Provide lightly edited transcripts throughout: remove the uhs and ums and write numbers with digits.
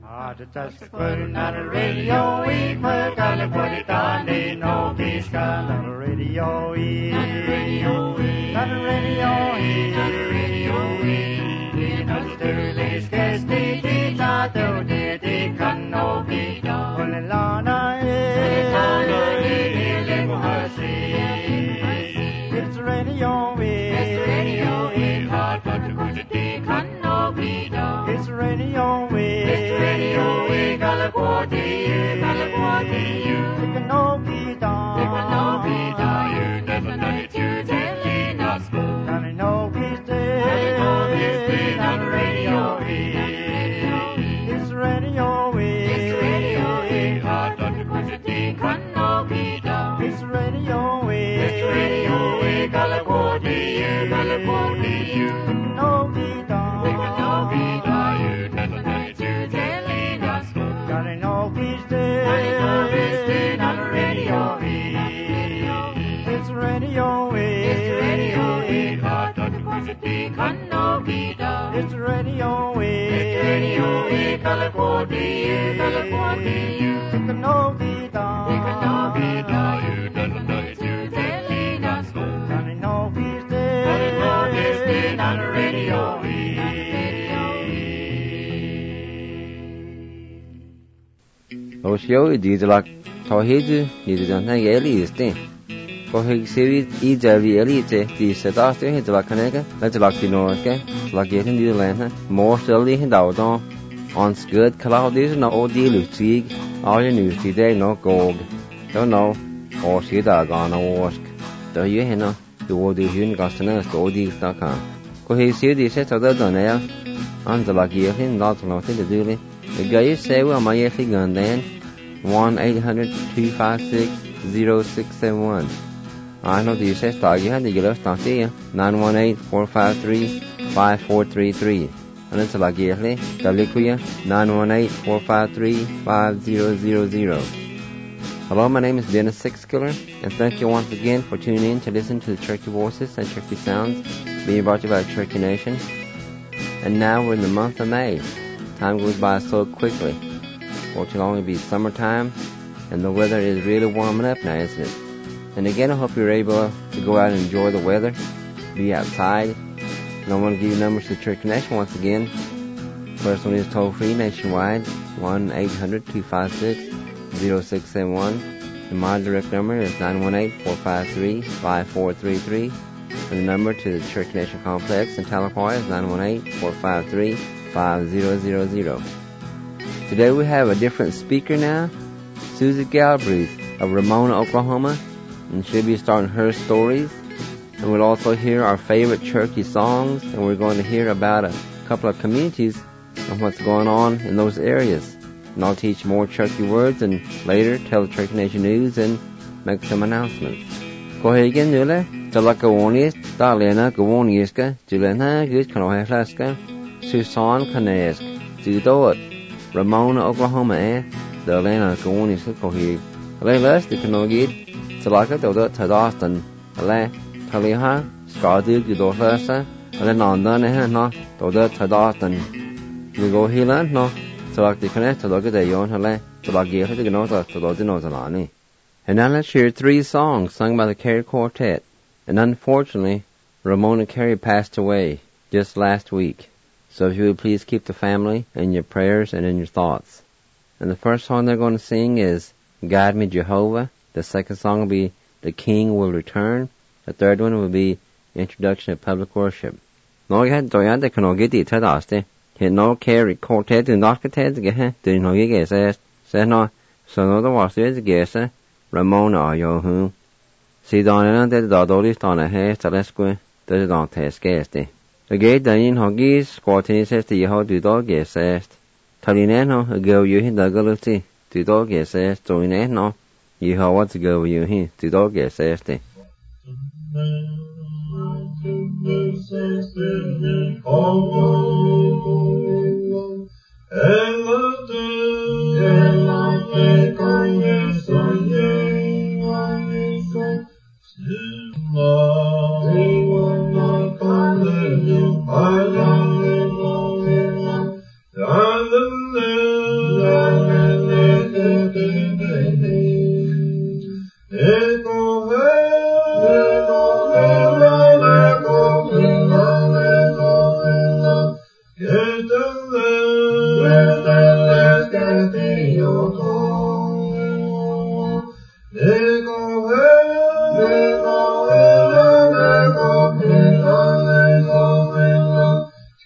Not a radio, we put on the put it on the no peace, not a radio, not a radio, not a radio, not a radio, not a sterling, guess the not the can no be done. Only Lana is it's radio, it's radio, hard but the put it can no be done. It's radio, California, it can no be done. It can no be done. You never know it, you telling us. Not a no peace day, not a radio. It's radio, it's radio. Hard on the push it, can no be done. It's radio, California, California, it can no be done. It can no be done. You never know it, you telling us. Got an old peace day, not a radio. It's radio, it's radio. Hard on the push it, can no be done. It's radio, California, California, it can no be done. It can no be done. You never know it, you telling us. Got an old peace day, not a radio. Osio idilak tohid idilana yeli istin. Kohig series ijavi elite di sedaste hidlakanega, letlaktinoke, lagetin dilana, more steadily hindaudan, on scud cloudis no odilu tig, all your news today no gog. Don't know, or see that gonna wask. Do you hina, the wodi hun gastanas to odis.com. Kohig series set of the donel, on the lagetin, not nothing to do. The guy say, well, my yeti gun then 1-800-256-0671. I know the says dog you had to get us down here 918-453-5433. And it's like yearly, Dalikuya 918-453-5000. Hello, my name is Dennis Sixkiller, and thank you once again for tuning in to listen to the Cherokee Voices and Cherokee Sounds being brought to you by Cherokee Nation. And now we're in the month of May. Time goes by so quickly. Won't it only be summertime, and the weather is really warming up now, isn't it? And again, I hope you're able to go out and enjoy the weather, be outside. And I want to give you numbers to Cherokee Nation once again. First one is toll-free nationwide, 1-800-256-0671. And my direct number is 918-453-5433. And the number to the Cherokee Nation Complex in Tahlequah is 918-453-5000. Today we have a different speaker now, Susie Galbraith of Ramona, Oklahoma, and she'll be starting her stories. And we'll also hear our favorite Cherokee songs, and we're going to hear about a couple of communities and what's going on in those areas. And I'll teach more Cherokee words and later tell the Cherokee Nation news and make some announcements. Go ahead again, Nula. Talakawonis, Dalena, Gawoniska, Julena, Good Kanoheslaska, Susan Kanesk, Zudot, Ramona, Oklahoma, Dalena, Gawoniska, Kohig. Alas, the Kanogid, Talaka, Dodot, Tadastan, Ale, Taliha, Skadu, Gudofasa, and London, no, Dodot, Tadastan. We go Hiland, no, Talak the Connect, Taloka, the Yon, Ale, Talaki, the Gnota, Todinozalani. And now let's hear 3 songs sung by the Carey Quartet. And unfortunately, Ramona Carey passed away just last week. So if you would please keep the family in your prayers and in your thoughts. And the first song they're going to sing is Guide Me Jehovah. The second song will be The King Will Return. The third one will be Introduction to Public Worship. No, you had to get no get it to no Carey Quartet do not get it do no you guess no so no the was is guess Ramona are you who see down and the dodolis on a hair to let's go does not test guess the gate dining hoggies squatting says the Yeho do dog guess Talineno a girl you hit the galuti do dog guess so in no you how what's go you here do dog guess the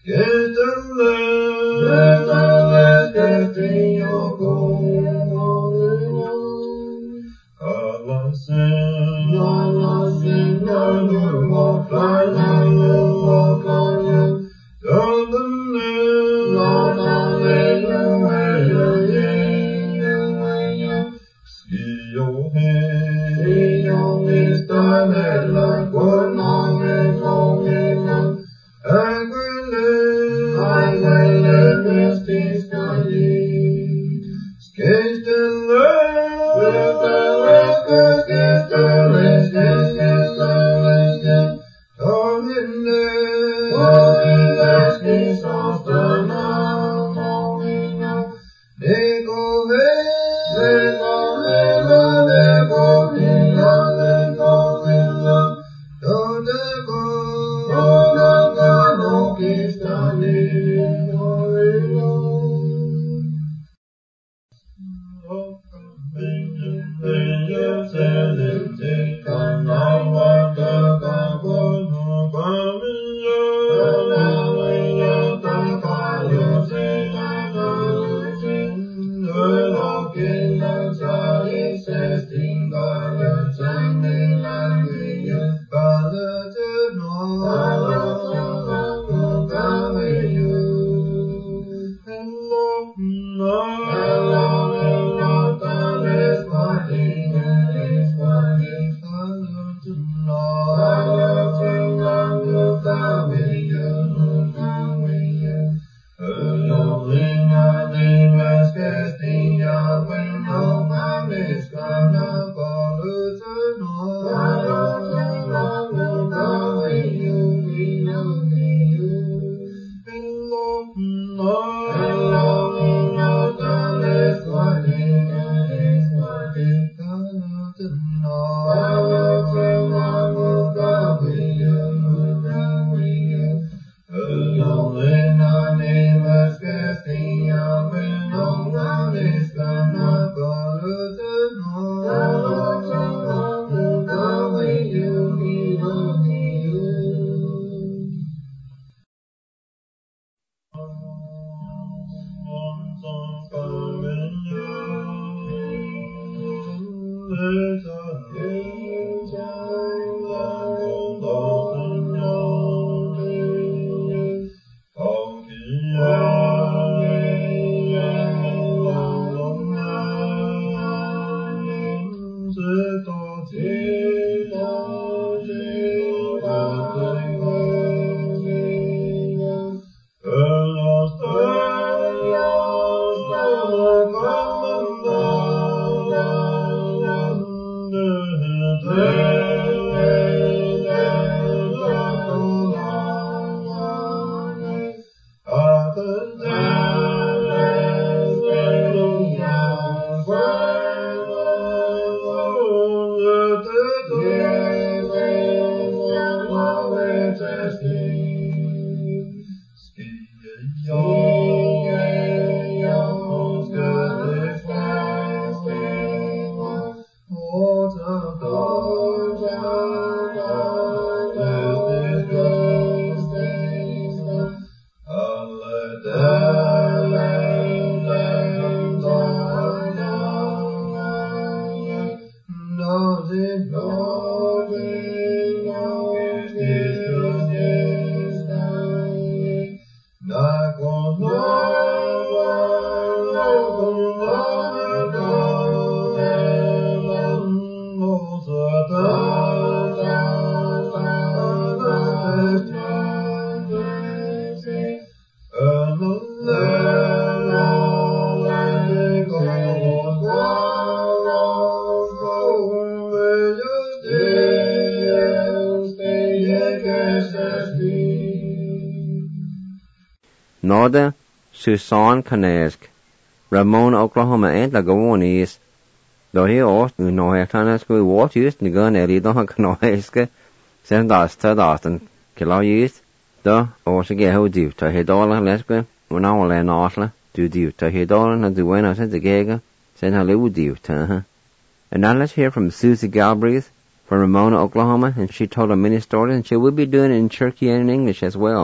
Norda, Susan Kanesk, Ramona, Oklahoma, and the Goonies. Though he asked me no hectares go what used the gun early don't Kanoeske, send us to Austin, Kilo used, though also get how deep to head all and Leske, when I will learn Osla, do deep to head all and the winner sent the Gaga, send her little deep to her. And now let's hear from Susie Galbraith from Ramona, Oklahoma, and she told a mini story, and she will be doing it in Cherokee and in English as well.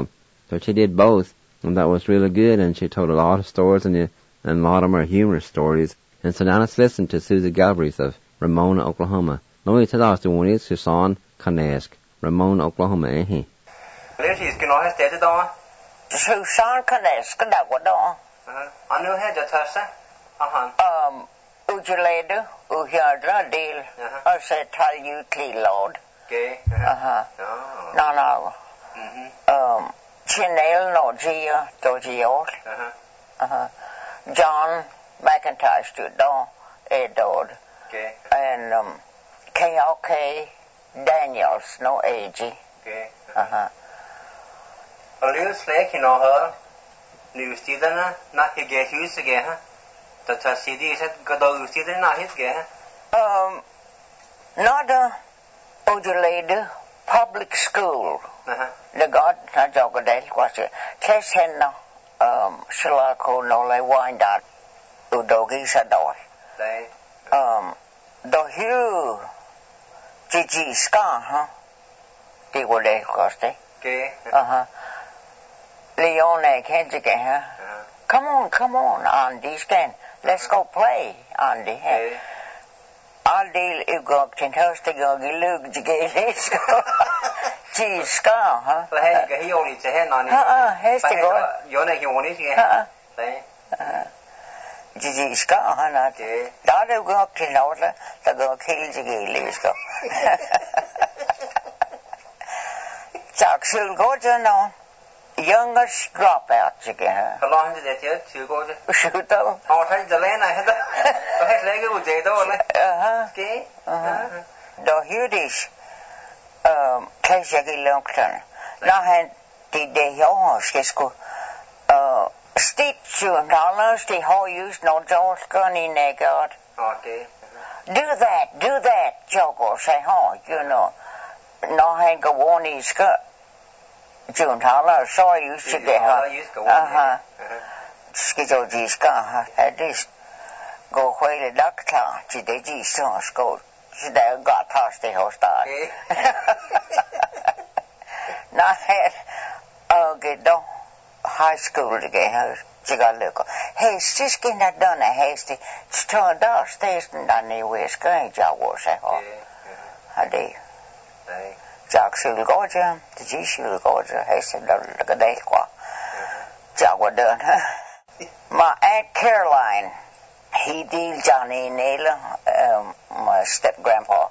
So she did both, and that was really good, and she told a lot of stories, and a lot of them are humorous stories. And so now let's listen to Susie Galbraith of Ramona, Oklahoma. Louis Tadas the one is Susan Kanesk, Ramona, Oklahoma, eh? She's going to stay to Susan Kanesk, that was all. I knew her to touch Ujuleda, Ujadra, deal. I said, tell you, Lord. Okay. No. Chinel, no, Gia, Dojiot. John McIntyre stood down, Edward. Okay. And KLK Daniels, no AG. Okay. A little slack, you know her. New student, not he get used again. The CD said, go to student, not his again. Not a Ujuleda public school. The God, not Jogadel, was it? Keshen, Shalako, no, they wind out. Udogi Sador. The Hugh Gigi Ska, huh? They were there, Coste. Okay. Leone can't you get, huh? Come on, Andy, Stan. Let's go play, Andy. Okay. I'll deal you go up to house to go look to get this. Gee, Ska, huh? He only to head on it. Has to go. You're not your one, yeah. Gigi Ska, huh? Not. That'll go up to North to go kill the Gillies. Jack should go to no. Youngest dropouts again. How long did that take to go to? Shoot though. Oh, thank the land I had. I had leg with it, though. Okay. The Hudis, Kesaki Lumpton. Now had the Yohos, Kisco, Stitch, dollars, the whole use no George Gunny Negard. Okay. Do that, Jogo, say, you know. No hang a warning skirt. June Hala, so you should get her. Skizo Giska, at least go where the doctor, G. Stones go. She there got past the hostel. Now had get down high school to get her. She got look. Hey, Siskin had done a hasty. It's turned out station down the west going job was a hot. I did. Jack should go to the G should go to Hasten the day qua. Jack was done. My Aunt Caroline, he deal Johnny Naylor, my step grandpa.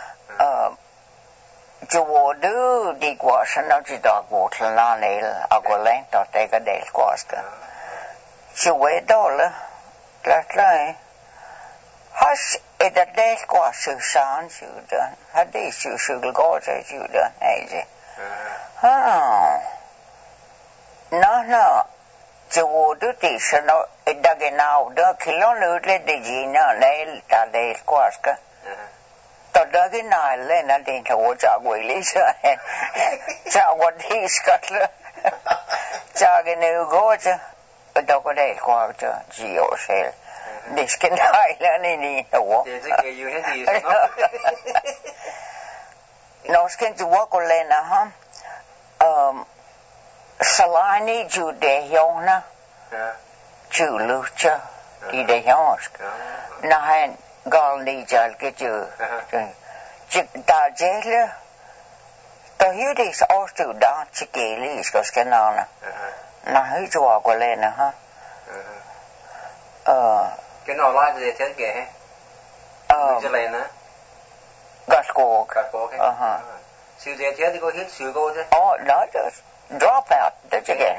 Jowodu dig was another dog water nail, I go length or take a day quaster. She weighed $1. That's right. Hush, it a day quas you sound you done. How this you should go to you done, Hazy. No. Jowodu this, no, it dug in now, the kilonutely the Gina nail that day quaska. The dug in island, I didn't know what I will listen. Jack what he's got. Jack in New Gorge. A dog a day quarter, Geo said. This can island in the walk. No skin to walk or lena, huh? Salani Judeona, Chulucha, Ideonsk. Nahan Galni Jal get you. Dajela. The Hudis also down Chicalis, Coscanana. Now who's walk or lena, huh? Cái nào lại thì thế kìa. Cho lên á. Got score. Sư thế thì có hit sư cô chứ. No, just drop out. That's again.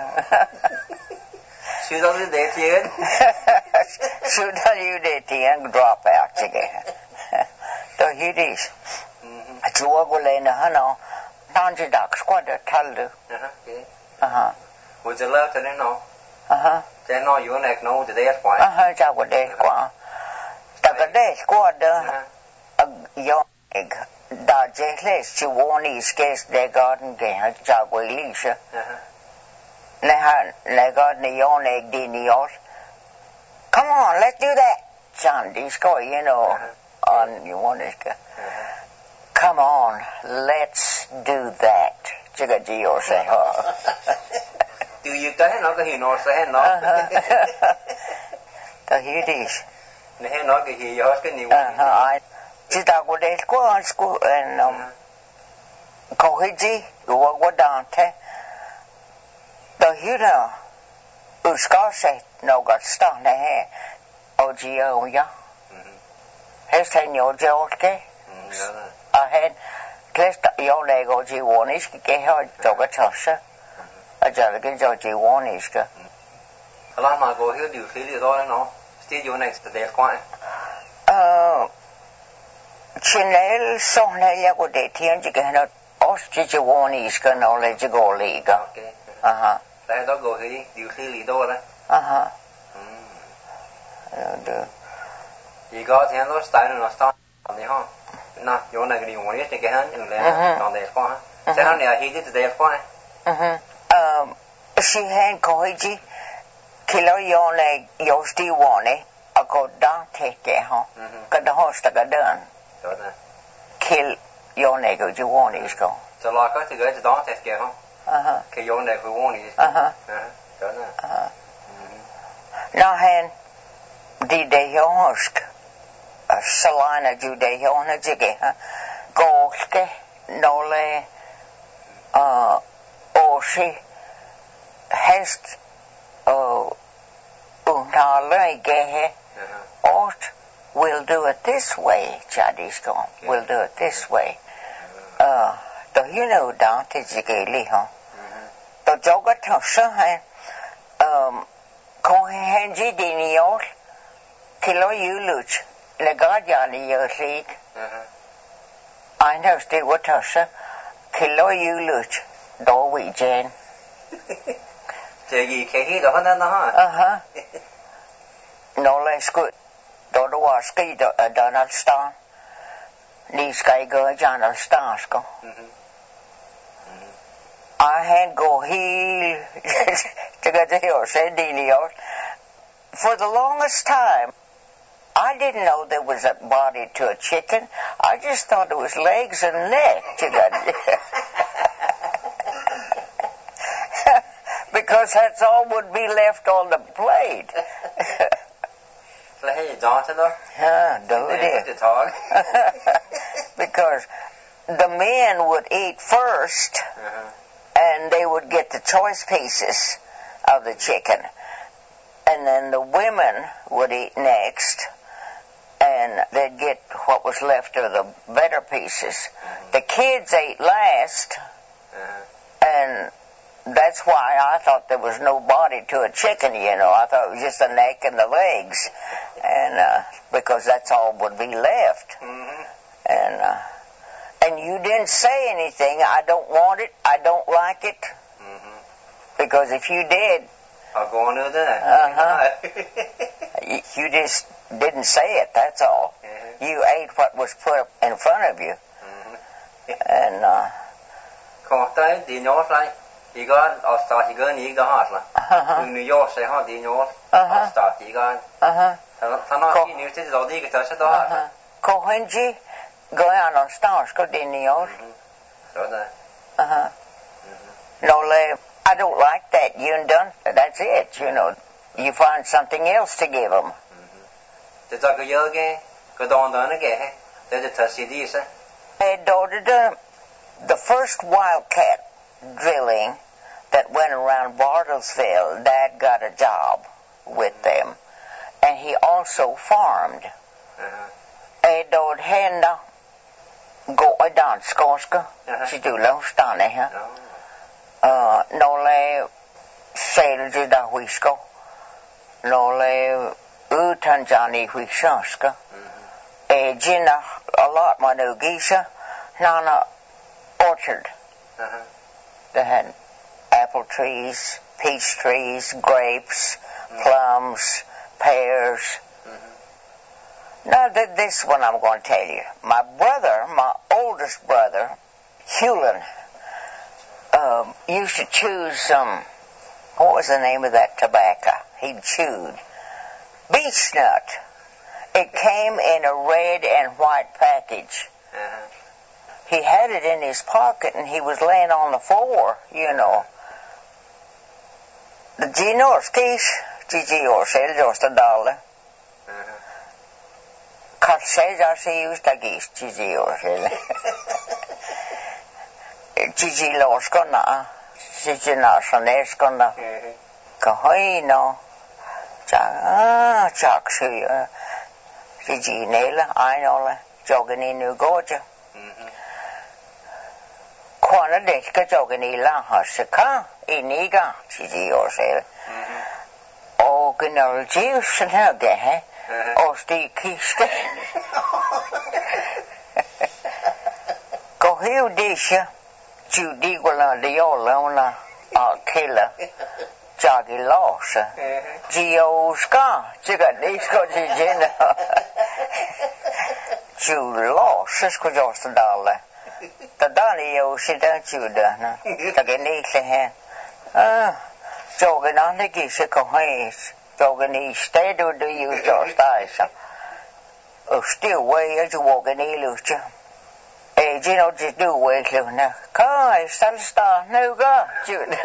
Sư đâu đi để tiền. Sư đâu đi để tiền drop out again. So here it is. Chúa có lên hả nó. Non chỉ đặc squad thal được. Would you love to know? Thế nó yếu này nó thì đấy quá. Chào của đây quá. Ta cái đây quá đó. Yo, da jehle si woni skes de garden ge chào của Lisa. Le garden yo ne dinios. Come on, let's do that. John, this guy, you know, on you want it. Come on, let's do that. 这个只有谁哈？ từ giờ tới nó cái gì nó sẽ nó The Hiddish. nè nó cái gì đó cái nhiều I did I go to school and Kohiji, go down te. The Hidda, Uskase, no got stung the hair. OGO, yeah. Has 10 years old, okay? I had Test your leg OG warnish, get her dog a tosser. I just get OG warnish. Làm mà có hiểu điều khí đó nó studio next để qua Chinel song này ya có để thiên chỉ cái nó ostrich warnish cái nó lấy chỉ gọi lì cái. Đây đó có hiểu điều khí đó đó. Được. Chỉ có thế nó start này ha. Nè, chỗ này cái điều warnish thì cái hắn là nó để qua. Thế hắn này thì để qua. She had Kohiji. Kilo yone yosti wone a go down take ho ka da hosta ga done kill yone go you wone is go so la ka to go to down take ho ke yone go wone is so na now hen di de hosk salana ju de yone jige go ke no le o she has we'll do it this way, Chadisko. We'll do it this way. Do you know down to Jigeli, huh? The Joga Tosha, Kohenji Diniot, Kilo Yuluch, Legadjani Yosik. I know still what Tosha, Kilo Yuluch, Dowi Jen. Gì cái gì đó nó ha. No less good. Đó đó ski đó Donald Star. Đi sky girl Donald Star go. I had go he to get the hill said Dinios. For the longest time, I didn't know there was a body to a chicken. I just thought it was legs and neck. Because that's all would be left on the plate. Because the men would eat first, and they would get the choice pieces of the chicken. And then the women would eat next, and they'd get what was left of the better pieces. The kids ate last, and that's why I thought there was no body to a chicken, you know. I thought it was just the neck and the legs, and because that's all would be left. And you didn't say anything. I don't want it. I don't like it. Because if you did, I'll go on with that. You just didn't say it. That's all. You ate what was put up in front of you. And còn tới thì nhớ lại. Thì có start thì có ní đó hả là từ New York sẽ họ đi nhớ start thì có thằng nó đi New York rồi đi cái chỗ sẽ đó cô Henry gọi anh start có đi New York rồi đó no I don't like that you done that's it you know you find something else to give them thì ta cứ nhớ cái đòn đó nó kể để thật sự đi sao the first wildcat drilling that went around Bartlesville, Dad got a job with them. And he also farmed. Dod hända gå I danskårska. Så du långstan är här. Några säljer där huisko. Några utanjani huisanska. Gina a lot man ugisa. Nana orchard. They had apple trees, peach trees, grapes, plums, pears. Now, this one I'm going to tell you. My brother, my oldest brother, Hewlin, used to chew some, what was the name of that tobacco he chewed? Beech nut. It came in a red and white package. he had it in his pocket and he was laying on the floor, you know. The Ginorskis, Gigi or Seljostadale. Kalseja se just agis, Gigi or Sel. Gigi Loskona, Gigi Nasaneskona. Kahoino. Chak suya. Gigi Nela, I know, jogging New Gorgia. Kwana deska jogging la hasaka, iniga, Gigi or Sel. Oh, Gnol Jews and her gay. Oh, Steve Kiste. Go here, Disha. Judy Willa, the Olona, Killer. Joggy Loss. Geo Ska, Jigga Disco Gina. Jude Loss, Scojosta Dollar. The Donny, she don't you done. Again, jogging on the Gisico Haze. Jogging instead of the use of styles. Oh, still way as you walk in illusion. Eh, you know, just do wait, Luna. Kai, Salstar, no go, Jude.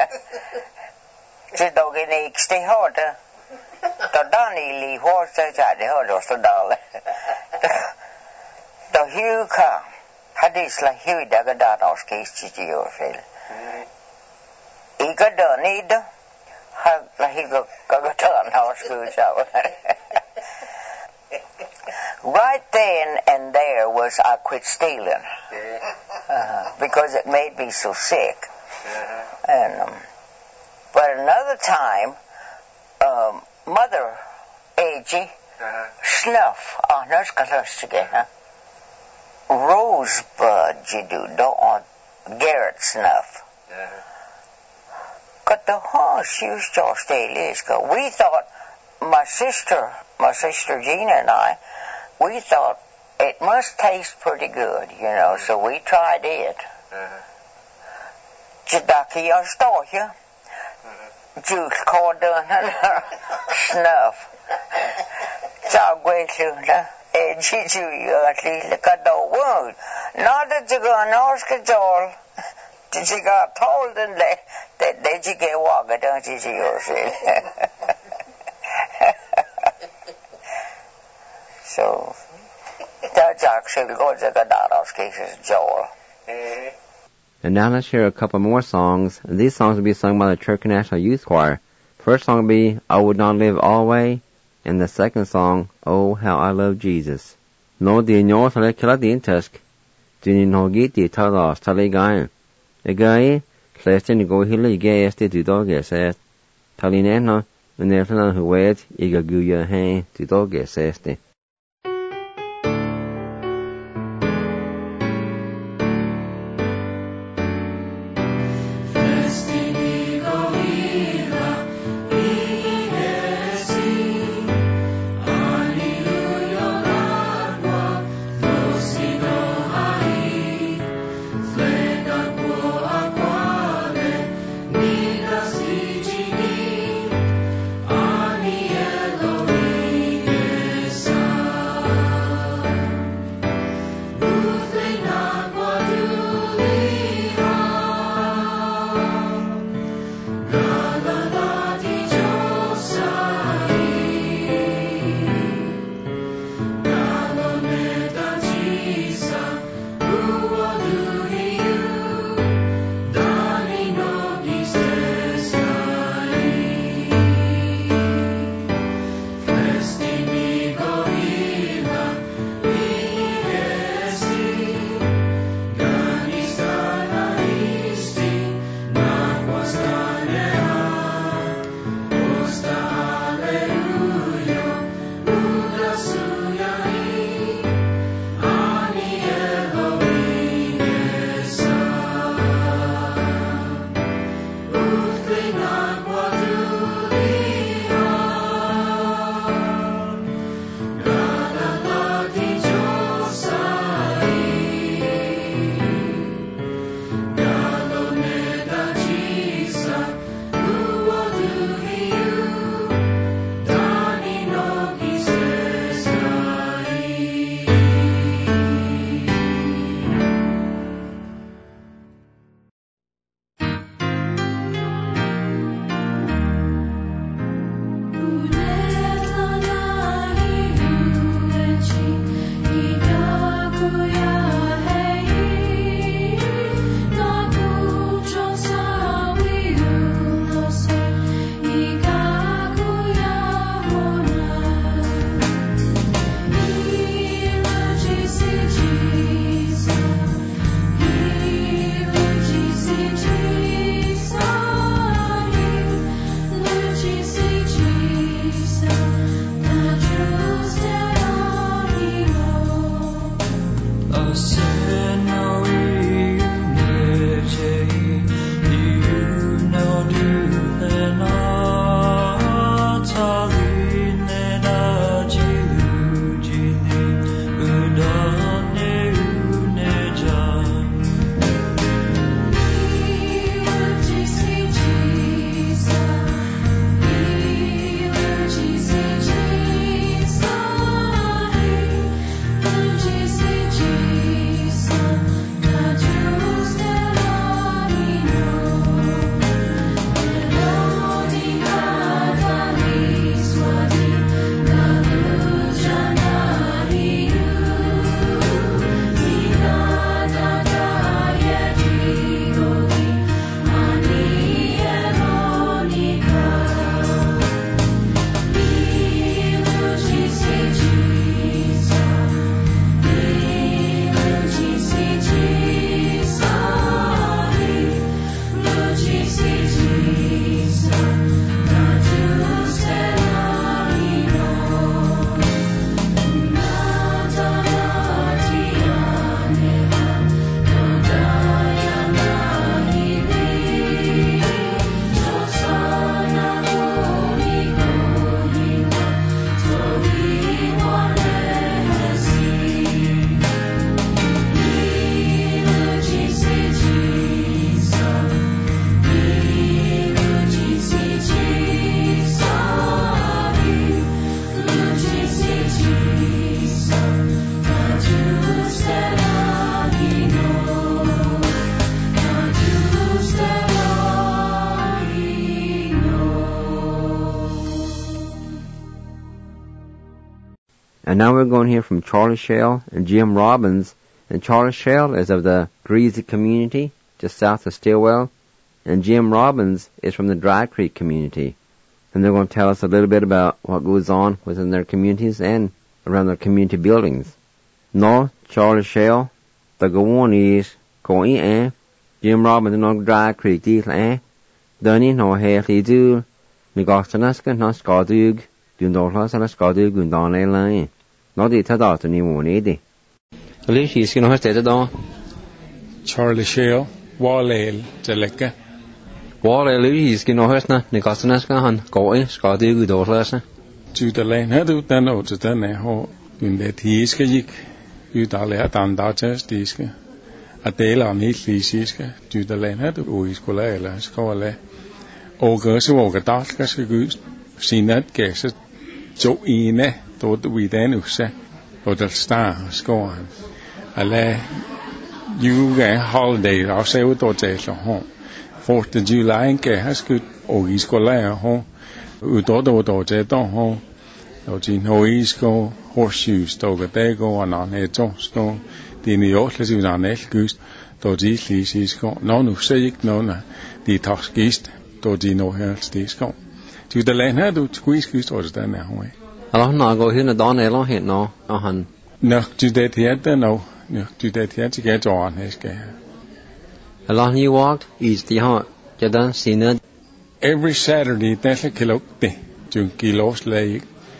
Just dogging egg, stay harder. The Donny Lee horse at the horse of the dollar. The Hugh car. Hadis like Huey Dagadanos case, Gigi or Phil. He got done either. He got done our school shower. Right then and there was I quit stealing. Because it made me so sick. And but another time, Mother A.G. Snuff on her again. Rosebud, you do, don't Garrett Snuff. Got the horse used to stay. We thought, my sister Gina and I, we thought it must taste pretty good, you know, so we tried it. Jadaki Astoria. Juice called Snuff. Jagway Luna. Gigi, at least look at the wound. Not that you go and ask it all. Did you got told and that you get walking, don't you see yourself? So, that's actually good to get out of cases, Joel. And now let's hear a couple more songs. These songs will be sung by the Turkey National Youth Choir. First song will be I Would Not Live Always, and the second song, Oh, How I Love Jesus. No di nyo tale kila di intusk, di no giti talas tale gain. The guy, Cleston go hilla gay esti to dog says, Talineno, and there's none who waits, Iga guya hay to dog says. Ani Elohim. And now we're going to hear from Charlie Shell and Jim Robbins. And Charlie Shell is of the Greasy community, just south of Stillwell. And Jim Robbins is from the Dry Creek community. And they're going to tell us a little bit about what goes on within their communities and around their community buildings. No, Charlie Shell, the go on is going in. Jim Robbins no Dry Creek deal eh. Dunny no hairly do. Nigostanaska no scadug. Dundorlas and a scadug undon a line. No de tadot any one edi. At least he's going to stay the Charlie Shell, Wallale, Jaleka. Wallale, he's going to hurt na. Nigostanaska and going scadug dundorlas. To the lane, had you done out to the neho. In that he is gik. You dale dan datas diske. At dele om helt lysiske. Du the lane had you is cola eller skole. Og så var det der skal gøs. Sinat gæse. To ene. Dort vi den usse. Og der star skoen. Alle juge holiday og så ud og til så hon. 4th of July kan have skud og i skole hon. Ud til der hon. Og din hoisko horseshoes dog der går og når to sko. Det er jo også lidt en elgust. Dog de lysisko. Nå nu så ikke nogen. De tager skist. Dog de nå helst det sko. Du der land her du squeeze og det der er hon. Eller han går hen og dan eller hen nå og han. Nok du det her der nå. Nok du det her til at gøre han skal. Eller han walked is the heart. Jeg dan sinnet. Every Saturday der kilo det. Du kilos lag.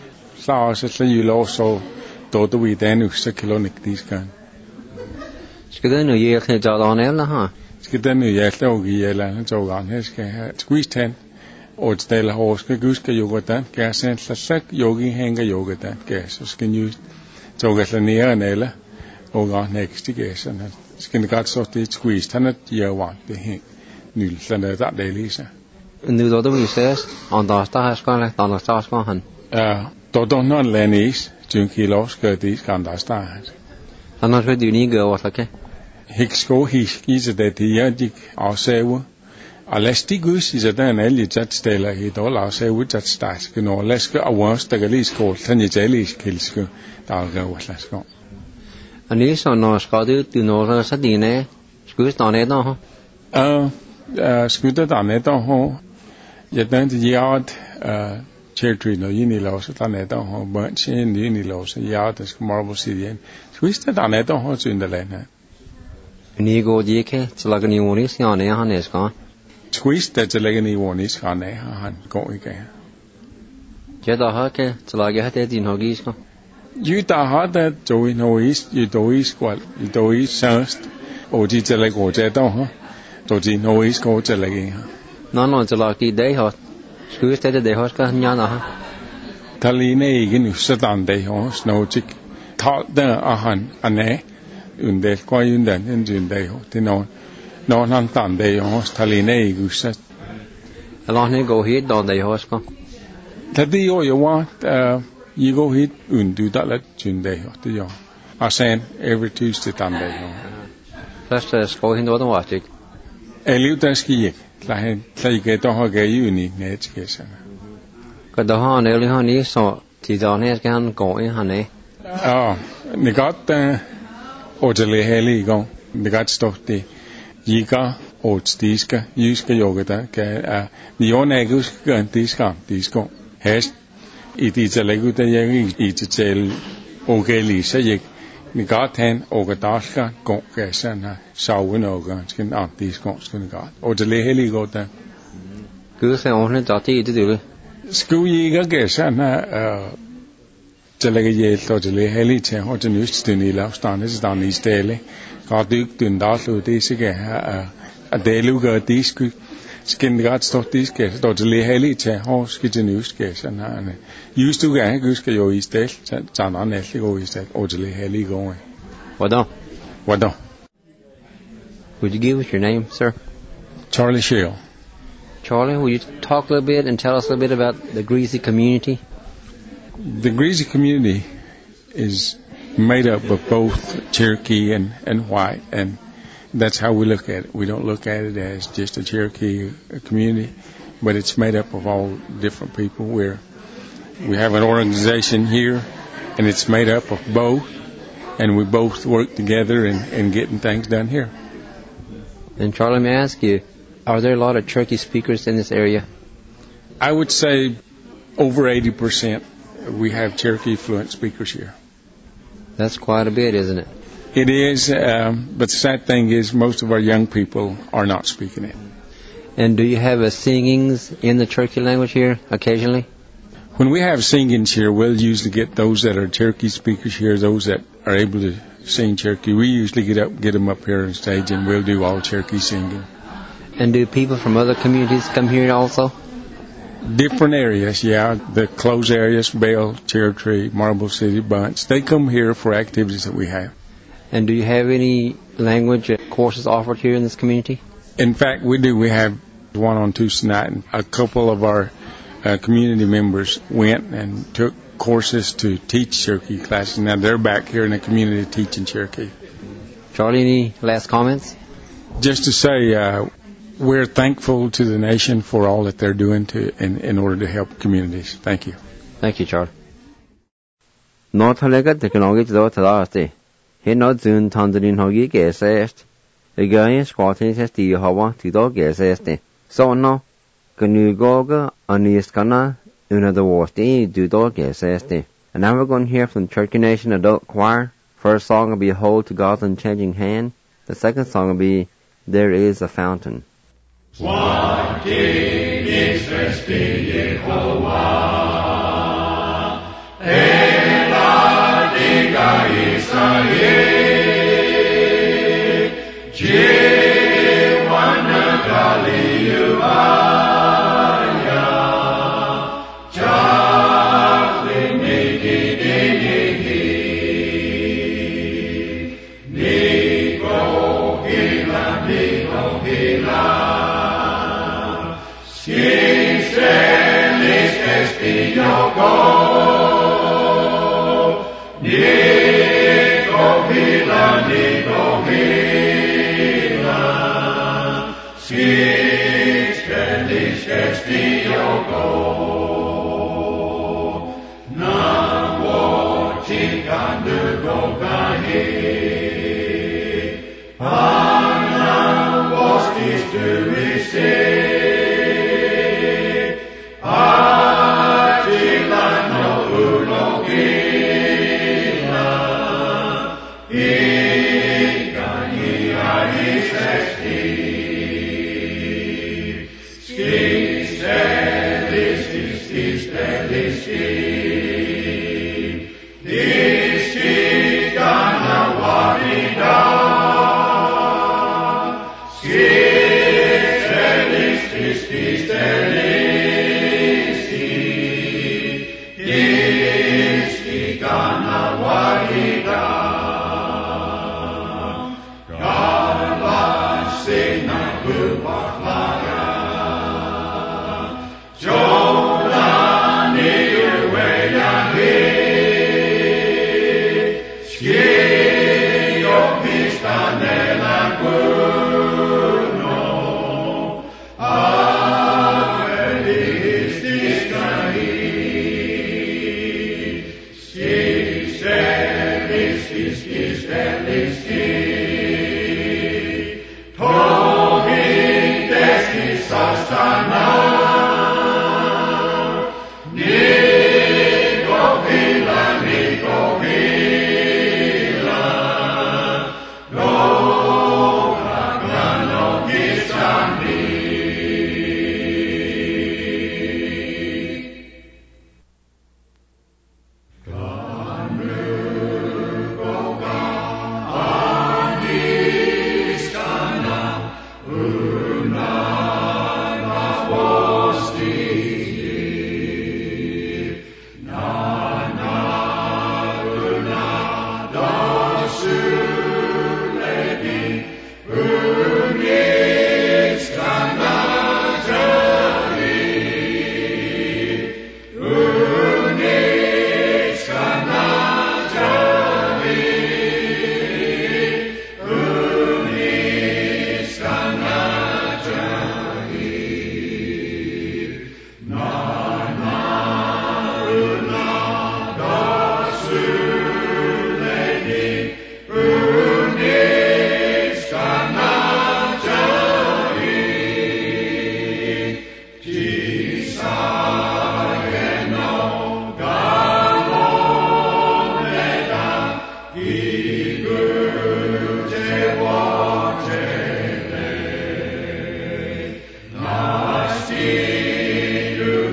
Så lov så dog vi den nu så kilonik diskan. Skal det nu hjælpe til dan eller ha? Skal den nu hjælpe og give eller så gang her skal have squeeze ten. Og stille hår skal guske yoghurten. Gasen så yogi hænger yoghurten. Gas skal nyt. Så kan ned en eller og gang næste gasen. Skal godt så det squeeze han at jeg want det hæng. Nul så der det lige. Nu dog vi ses. Og der står skal der står skal han. Don't know Lenis, Junkilos, Gertis, Gandastas. I'm not ready to go, okay? Hicksko, he's a dead, our sewer. A lestigus is a dan ellie jet stella, he'd all our sewer jet stars, you know, let's go a once the galis called Tanya Jellies kills you, that'll go with let's go. And this on no Scotty, you know, Sadine, scoot on it, no? Scooted on it, oh, yet then the yard, Cherry no unilos at Aneta or bunch in the unilos and yard as marble city. Twisted Aneta horse in the land. And you go DK to like a new one is on air, and it's gone. Squeezed that the legany one is on there, go again. Get a hake to like a head in Hogisco. You da hard that Joey no east, you do east what, you do east first, or did the leg or jet on her. Do no east go to legging her. No, to like it day hot. Skulle stedet det husker han ja nå. Taline ikke nu sådan det hos nautik. Tal der af han ane under går under den det det når han tan det hos taline ikke så. Eller han går hit då det husker. Det jo want you go hit under der lidt det det jo. Asen every Tuesday tan det jo. Først skal han då var det. Eliv der ski. La ikke der har gav uni netskæserne. Kan der han eller han er så til der skal han gå i han er. Ja, det godt og det er hellig i gang. Det godt står det. Jiga og stiska, jyske yoga der kan nione ikke huske disko. Hast i det til lægge der jeg i til okay så jeg det godt han og der skal gå gassen sauen og ganske disko skal det godt. Og det er hellig godt der. Gud så ordentligt der det. Skulle ikke gassen til lægge hjælp og det er hellig til og det nyeste den i lavstande så der i stille. Godt dygt den der så det skal have at det lukker disko. Skal det godt stå diske så det er hellig til og skal det nyeste gassen her. Just du kan ikke huske jo i stille så han er gå i stille og det er hellig går. What Would you give us your name, sir? Charlie Shell. Charlie, will you talk a little bit and tell us a little bit about the Greasy community? The Greasy community is made up of both Cherokee and white, and that's how we look at it. We don't look at it as just a Cherokee community, but it's made up of all different people. We have an organization here and it's made up of both, and we both work together in getting things done here. And Charlie, may I ask you, are there a lot of Cherokee speakers in this area? I would say over 80% we have Cherokee fluent speakers here. That's quite a bit, isn't it? It is, but the sad thing is most of our young people are not speaking it. And do you have singings in the Cherokee language here occasionally? When we have singings here, we'll usually get those that are Cherokee speakers here, those that are able to sing Cherokee. We usually get them up here on stage, and we'll do all Cherokee singing. And do people from other communities come here also? Different areas, yeah. The closed areas, Bell, Cherry Tree, Marble City, Bunch, they come here for activities that we have. And do you have any language courses offered here in this community? In fact, we do. We have one on Tuesday night, and a couple of our community members went and took courses to teach Cherokee classes. Now they're back here in the community teaching Cherokee. Charlie, any last comments? Just to say, we're thankful to the nation for all that they're doing in order to help communities. Thank you. Thank you, Charlie. North Halaga, the Kanogit, though, Tadasti. He not soon Tanzanian Hogi Gesest. The guy squatting says the Hawa, the dog Gesest. So no, can you go on the Iskana, another war, the dog Gesest. And now we're going to hear from the Cherokee Nation Adult Choir. First song will be Hold to God's Unchanging Hand. The second song will be There Is a Fountain. What king is resting Yehovah? Ela diga Israel, Jiwana Galilaya, Jacqueline Niki Nico Hila, Nico Hila. Sincelis Castillo go, Nico Hila, Sincelis Castillo go, Namo Chikanu go gahi, Anna was this to receive.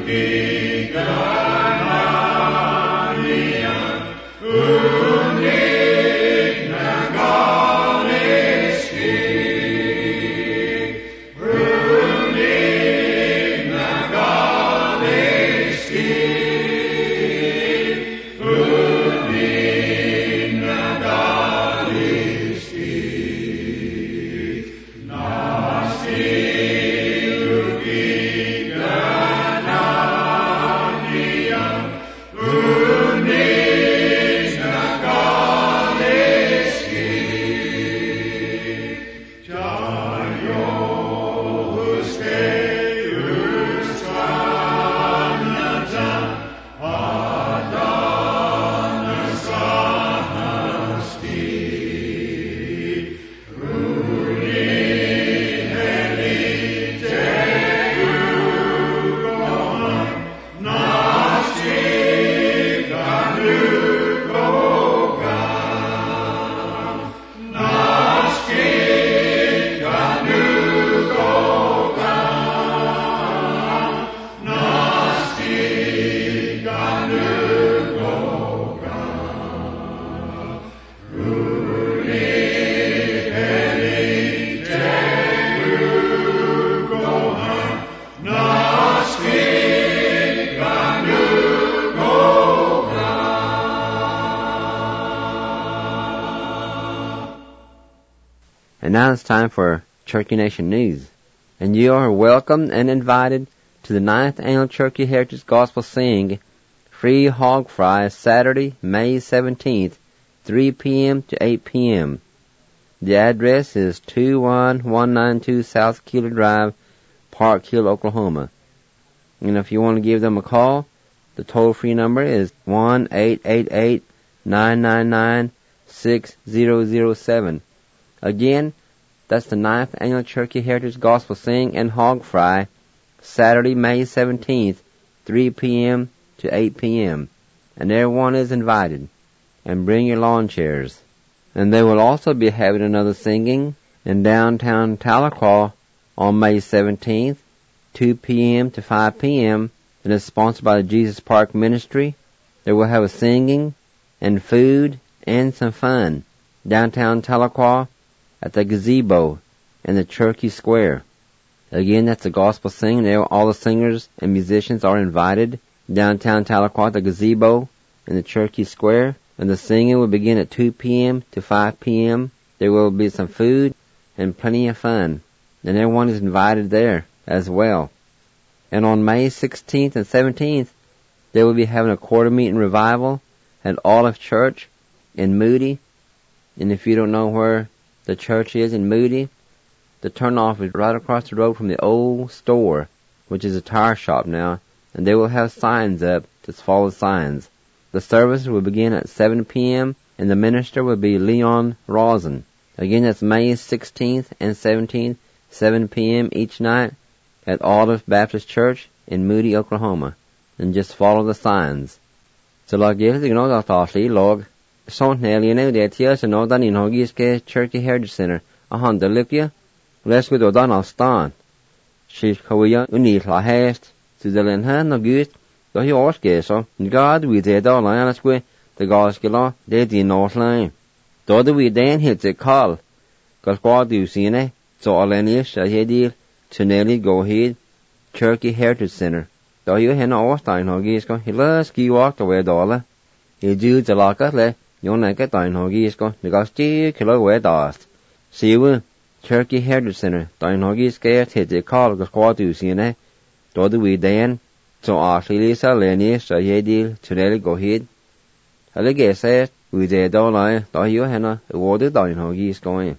And now it's time for Cherokee Nation News. And you are welcome and invited to the 9th Annual Cherokee Heritage Gospel Sing Free Hog Fry Saturday, May 17th, 3 p.m. to 8 p.m. The address is 21192 South Keeler Drive, Park Hill, Oklahoma. And if you want to give them a call, the toll-free number is 1-888-999-6007. Again, that's the 9th Annual Cherokee Heritage Gospel Sing and Hog Fry, Saturday, May 17th, 3 p.m. to 8 p.m. And everyone is invited. And bring your lawn chairs. And they will also be having another singing in downtown Tahlequah on May 17th, 2 p.m. to 5 p.m. and is sponsored by the Jesus Park Ministry. They will have a singing and food and some fun downtown Tahlequah at the gazebo in the Cherokee Square. Again, that's the gospel singing. All the singers and musicians are invited downtown Tahlequah at the gazebo in the Cherokee Square. And the singing will begin at 2 p.m. to 5 p.m. There will be some food and plenty of fun. And everyone is invited there as well. And on May 16th and 17th, they will be having a quarter meeting revival at Olive Church in Moody. And if you don't know where the church is in Moody, the turnoff is right across the road from the old store, which is a tire shop now. And they will have signs up. Just follow the signs. The service will begin at 7 p.m. and the minister will be Leon Rosen. Again, that's May 16th and 17th, 7 p.m. each night at Olive Baptist Church in Moody, Oklahoma. And just follow the signs. So like if you know that actually log son you know that here so no dan in Hogiske Cherokee Heritage Center. The look you. Let's go to Dan Stan. She Korea uni la hast to the len han no good. Då är årske så. God vi det då la sque the goske la det di north line. Då det vi den hit the call. Gal squad du sine. Så allenish a hedil to nearly go head Cherokee Heritage Center. Då ju hen årstein Hogiske. Hilla ski walked away dollar. He do the locka le. Yon cái tòa Hogiske. The gosti kilo way dast. See you Cherokee Heritage Center. Tòa Hogiske hit the call gal squad du sine. Då det vi den so Lisa Lenny so yedil tunel go hid. Allige said we de dollar da you hena awarded down Hogies going.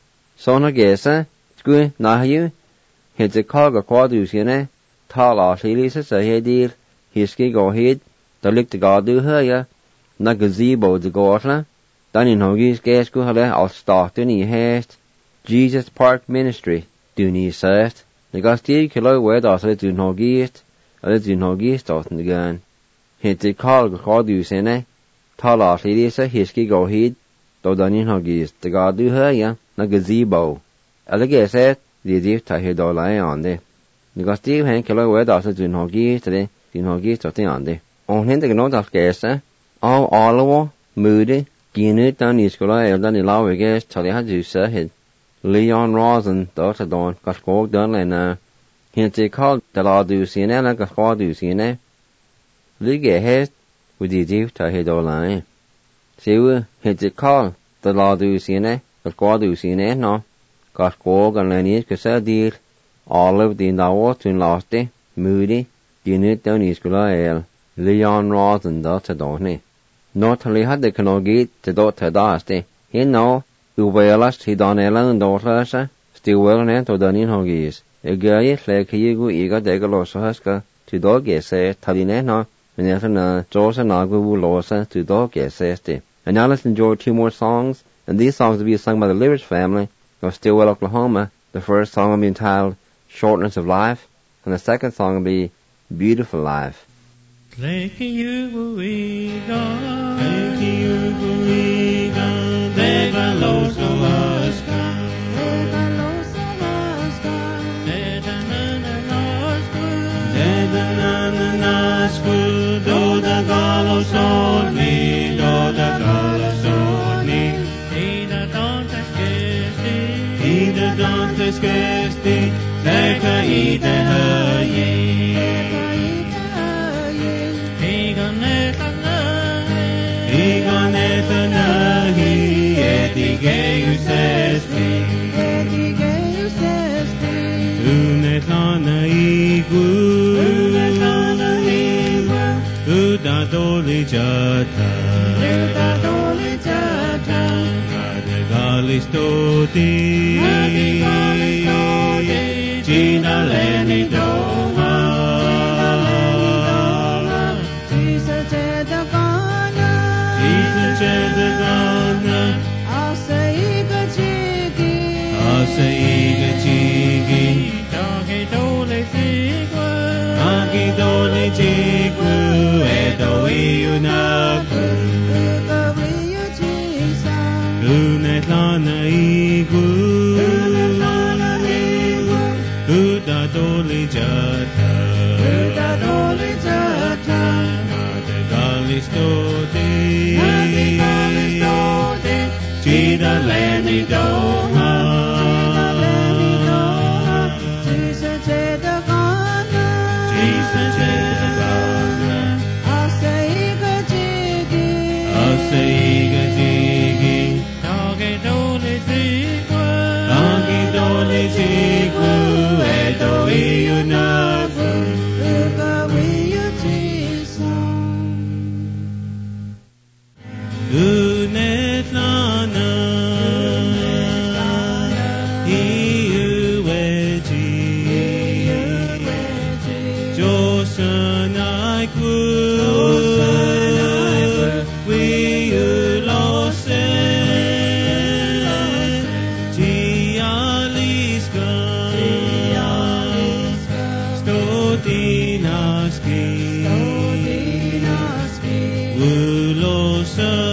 So no gesa sku na you hit the cog quadus yene tall Lisa so yedil hiski go hid da lick the god do her ya na gazebo the gotla dan in Hogies gas go hale I'll start in hast Jesus Park Ministry do ni said the gasti kilo where da so do Hogies Alles in Hogies starten again. Hit the call God you sene. Tala Lisa hiski go heed. Do dan in Hogies. The God do her ya. Na gazebo. Allige said the deep ta he do lie on de. The Steve hen kilo word also in Hogies today. din hogi to tiandi. On hende gnod af gesa, all alwo, moody, ginut dan iskola eldan ilawe ges tali hadusa hid. Leon Rosen dota don gaskog dan lena. Hinte called the law do CNN gaskog do CNN. Lige hest with the div ta hedoline. Sewe hinte called the law do CNN gaskog do CNN no. Gaskog and lenis kasa deal. All of the nawo tun laste, moody, ginut dan iskola el. Leon Rosen dota doni. Notally had the canogi to dota daste. He no. Uvelas he don elan dorasa, still well and to donin hogis. A guy like you ega degalosaska to dog esse, talinena, Minetana, Josa Nagu Losa to dog esse. And now let's enjoy 2 more songs, and these songs will be sung by the Lyrics family of Stillwell, Oklahoma. The first song will be entitled Shortness of Life, and the second song will be Beautiful Life. Like you ega, like you ega. Devalos Alaska, Devalos Alaska, Dedanananas, Doda Galos Oni, Doda Galos Oni, Ida Dantes Gesti, Leka Ida Haye, Iganetanahi, Etigeus Esti, Unetlana Igu, Udadoli Jata, Adegalistoti, Gina Leni Doma, Asaiga Chigi, Agi Dole Chigu, Edo Iunaku, Unetlana Igu, Uda Dole Jata, Adegalistoti, Chida Leni Doha, Jesus Chedagana, Asaiga Jigi, Agi Dole Chigu, Edo Iunaku, Unetlana, Iueji, Josanaiku, Wiulose, Tialiska, Stodinaski, Ulosa.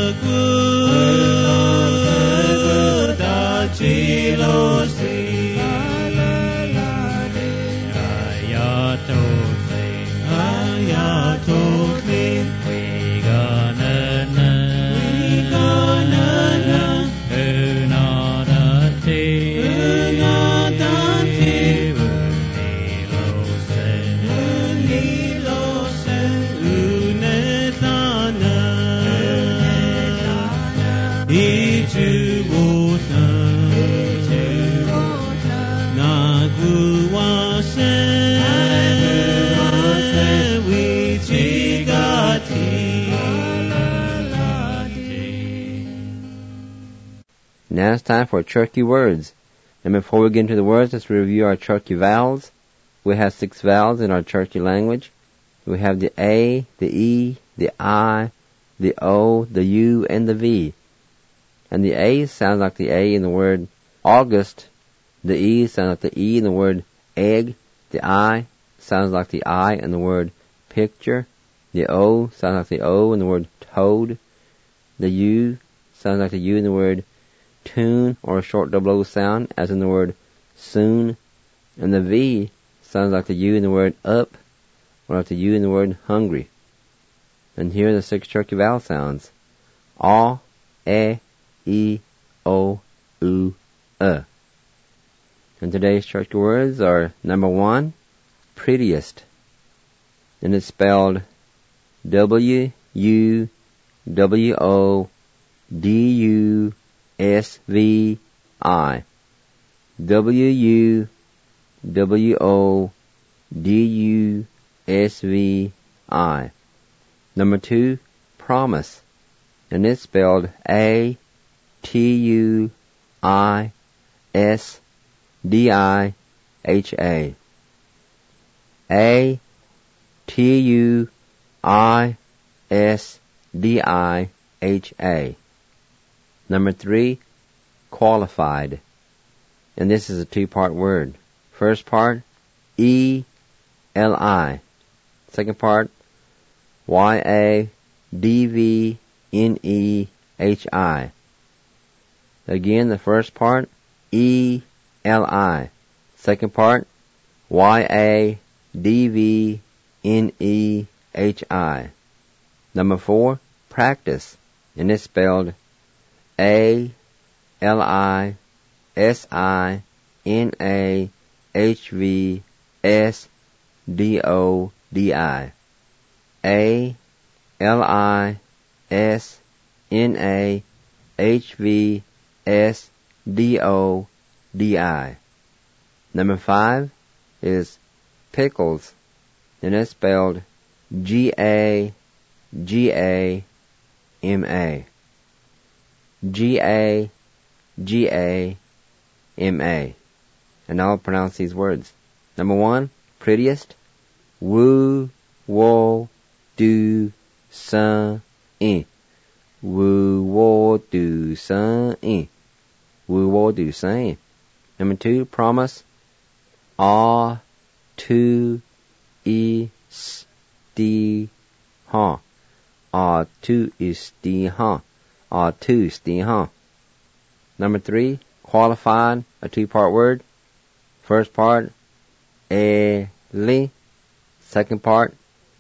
Now it's time for Cherokee words. And before we get into the words, let's review our Cherokee vowels. We have 6 vowels in our Cherokee language. We have the A, the E, the I, the O, the U, and the V. And the A sounds like the A in the word August. The E sounds like the E in the word egg. The I sounds like the I in the word picture. The O sounds like the O in the word toad. The U sounds like the U in the word tune, or a short double O sound, as in the word soon. And the V sounds like the U in the word up, We're up to U in the word hungry. And here are the 6 Cherokee vowel sounds. A, E, I, O, U, E. And today's Cherokee words are number 1, prettiest. And it's spelled W-U-W-O-D-U-S-V-I. W-U-W-O-D-U-S-V-I. Number 2, promise. And it's spelled A-T-U-I-S-D-I-H-A. A-T-U-I-S-D-I-H-A. Number 3, qualified. And this is a 2-part word. First part, E-L-I. Second part, Y-A-D-V-N-E-H-I. Again, the first part, E-L-I. Second part, Y-A-D-V-N-E-H-I. Number 4, practice. And it's spelled A-L-I-S-I-N-A-H-V-S-D-O-D-I. A-L-I-S-N-A-H-V-S-D-O-D-I. Number 5 is pickles, and it's spelled G-A-G-A-M-A. G-A-G-A-M-A. And I'll pronounce these words. Number 1, prettiest, Wu-wo-du-san-in. Wu-wo-du-san-in. Wu-wo-du-san-in. Number 2, promise, A-tu-is-di-ha. A-tu-is-di-ha. A-tu-is-di-ha. Number 3, qualified, a 2-part word. First part, E-li. Second part,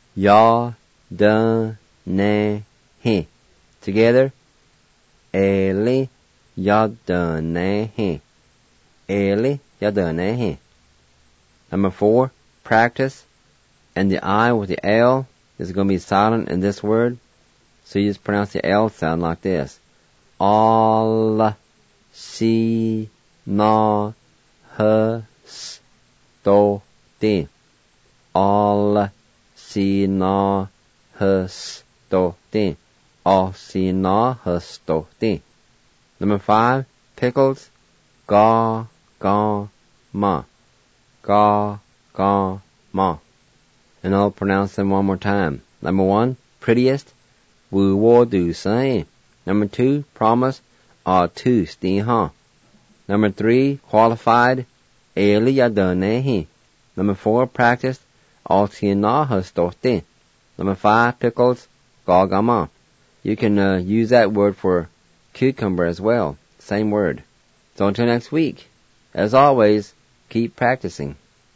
Ya-dun-ne-hi. Together, E-li, Ya-dun-ne-hi. E-li, Ya-dun-ne-hi. Number 4, practice, and the I with the L is going to be silent in this word, so you just pronounce the L sound like this. All, si, na, h, s, do, di. All, si, na, h, s, do, di. All, si, na, h, s, do, di. Number 5, pickles, ga, ga, ma. Ga, ga, ma. And I'll pronounce them one more time. Number 1, prettiest, Wu-wo-du-san. Number 2, promise, A-tu-is-di-ha. Number 3, qualified, E-li-ya-dun-ne-hi. Number 4, practice, A-ti-na-ha-s-do-di. Number 5, pickles, ga, ga, ma. You can use that word for cucumber as well. Same word. So until next week, as always, keep practicing.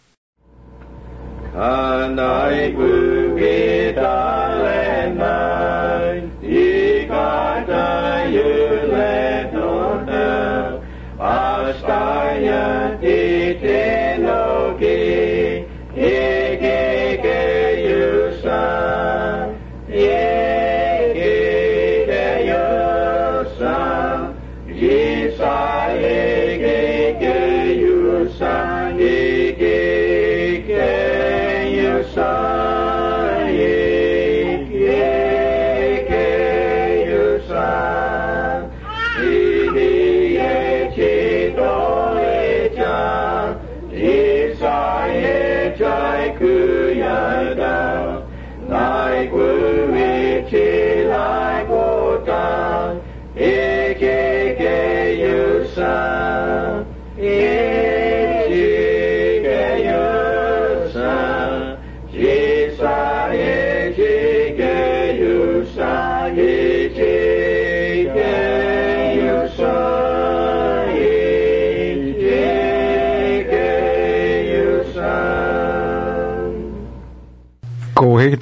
Kanai bukitalena, ikata yuletona, astaya titenoki, ikike yusa, ikike yusa, jisa ikike yusa,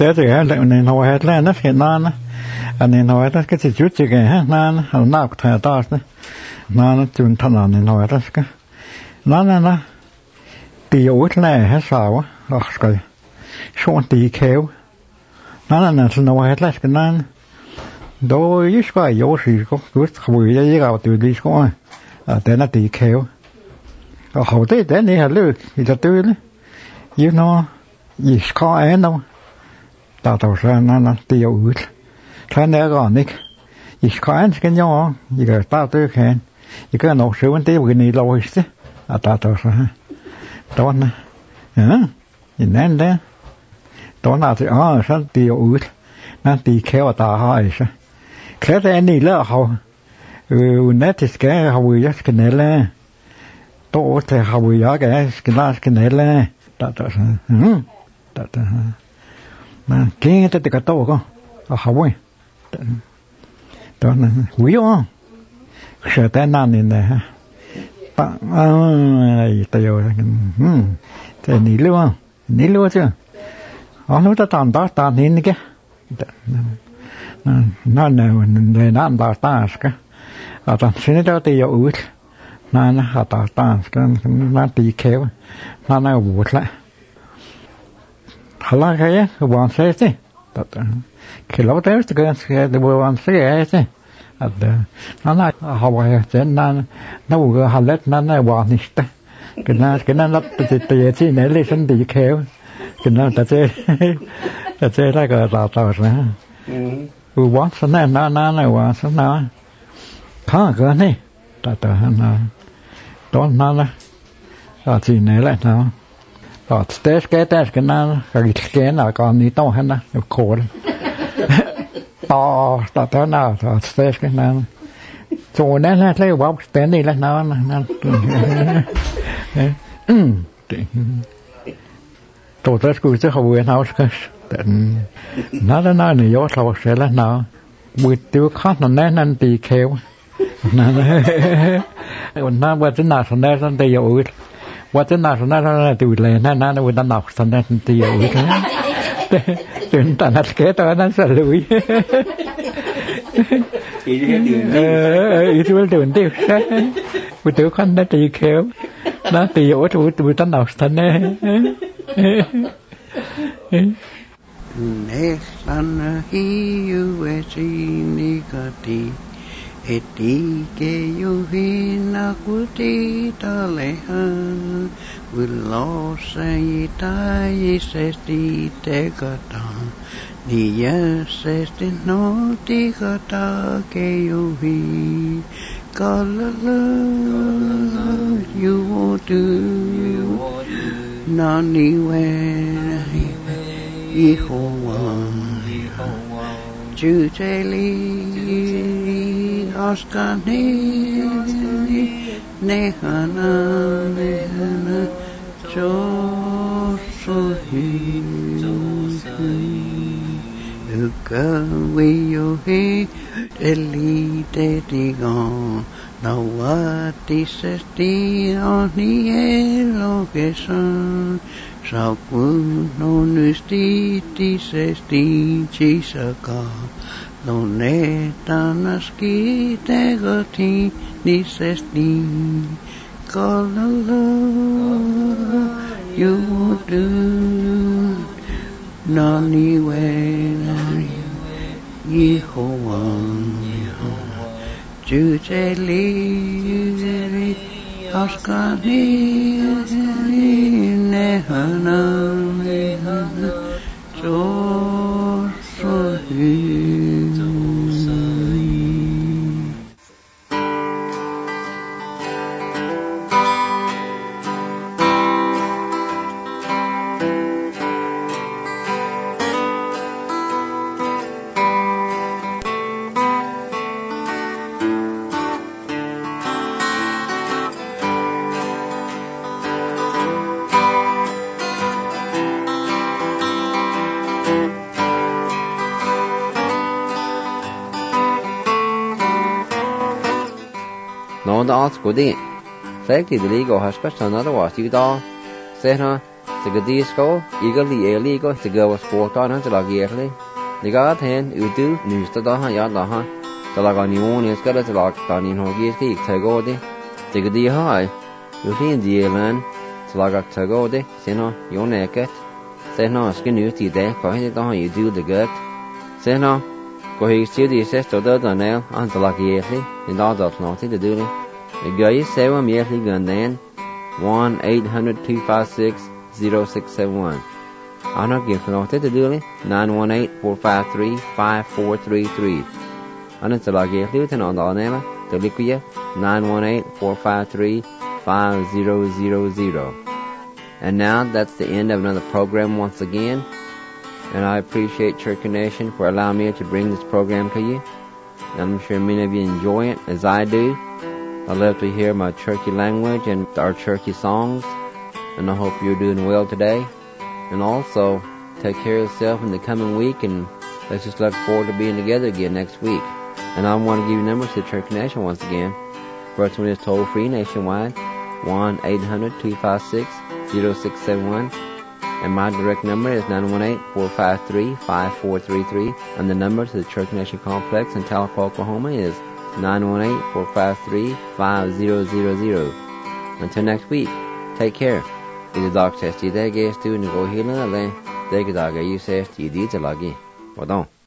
tế thì nên hỏi hết là nó hiện nan nên hỏi đó cái chút chỉ cái nan nào thằng ta nan chừng thằng nào nên hỏi đó cái nó tiêu lại hết sao á cái số tỷ kéo nó là hết lại cái nan đôi ít cái yếu gì có cứ vui cái gạo từ đi xuống thế là tỷ kéo hậu thế thế này là lư thì là tươi đấy you know ít có ai đâu ta đâu ra nó tiêu ướt thế này còn nick ít có ai cái nhau gì cả ta tôi khen gì cái nấu sữa vẫn tiêu cái này lâu chứ ta đâu ra đó nè nhìn nên đấy đó là thì sao tiêu ướt nó tỷ kéo ta hỏi sao cái này này là hậu nét thì cái hậu gì cái này là tôi thì hậu gì cái này là ta mà cái cái to con hậu ấy đó là quý không sợ tai nạn này ha ta tôi thế ní luôn chứ nó ta tàn nín cái nó nào để nó ta cái ta xin cho tiêu ướt nó ta cái nó tì kéo nó vụt lại hala cái quan sát thế cái lâu tới cái quan sát thế nó là hậu thế nó vừa halet nó quan nít cái nó tự chỉ này lấy sinh tì kéo cái nó ta chơi lại cái tao nữa quan sát nó quan sát nó khó cái này ta nó đó nó chỉ này lại nó test cái nó cái nào còn ní to hơn nó khổ to nào test cái nào chỗ này là lấy vào test này là nó chỗ test cứ sẽ không quên nào nó này yếu sao sẽ là nó buổi tiêu khát nó nên tì khéo nóว่าจะน่าสนใจสันติอยู่ว่าจะน่าสนใจสันติอยู่เลยนั่นว่าจะน่าสนใจสันติอยู่ตื่นตาหนักเกตตัวนั้นสลุยอีกตัวตื่นติวบุตรคนนั้นตีเขียวนั่นตีอยู่ตัวจะน่าสนใจเนสันฮิยูเวชินิกติeti ke yuhina kuti taleha willo sei tai sesti te kata dia sesti no ti kata ke yuhi kalala you do nani we ihowa Juteli Oskani Nehana Josuhi Ukawiyohi Eli Dedigon Nawati Sesti Oni Elogesan Saku no nusti ti sesti chisaka no neta naski te gati ni sesti kalala you do nani we Yehowa Juteli Oskani Nehana Josuhi nó đó của đi thế thì lý của họ special nó đó chứ đó thế nó The Gadisco, Eagle the Illegal, the girl was 4 on the Lagierly. The Garten, Udu, News the Daha Yadaha, the Laganion is got a lock down in Hogiski, Tagodi. The Gadi High, you see in the Elan, the Lagak Tagodi, Seno, your naked. Seno, skin news the day, go ahead on you do the gut. Seno, go he still the sister of the nail on the Lagierly, and all that's naughty to do it. The guy is 7 years gun then 1-800-256-0671. Honor gift for to do it 918-453-5433. And it's a log here Luton on the name the Liquia 918-453-5000. And now that's the end of another program once again. And I appreciate Church Nation for allowing me to bring this program to you. And I'm sure many of you enjoy it as I do. I love to hear my Cherokee language and our Cherokee songs, and I hope you're doing well today. And also, take care of yourself in the coming week, and let's just look forward to being together again next week. And I want to give you numbers to the Cherokee Nation once again. First one is toll-free nationwide, 1-800-256-0671. And my direct number is 918-453-5433. And the number to the Cherokee Nation Complex in Tahlequah, Oklahoma is 918-453-5000. Until next week, take care. Is the dog test you there, guess, to, and go heal and they get dog, you say, you did the loggy. Well, don't.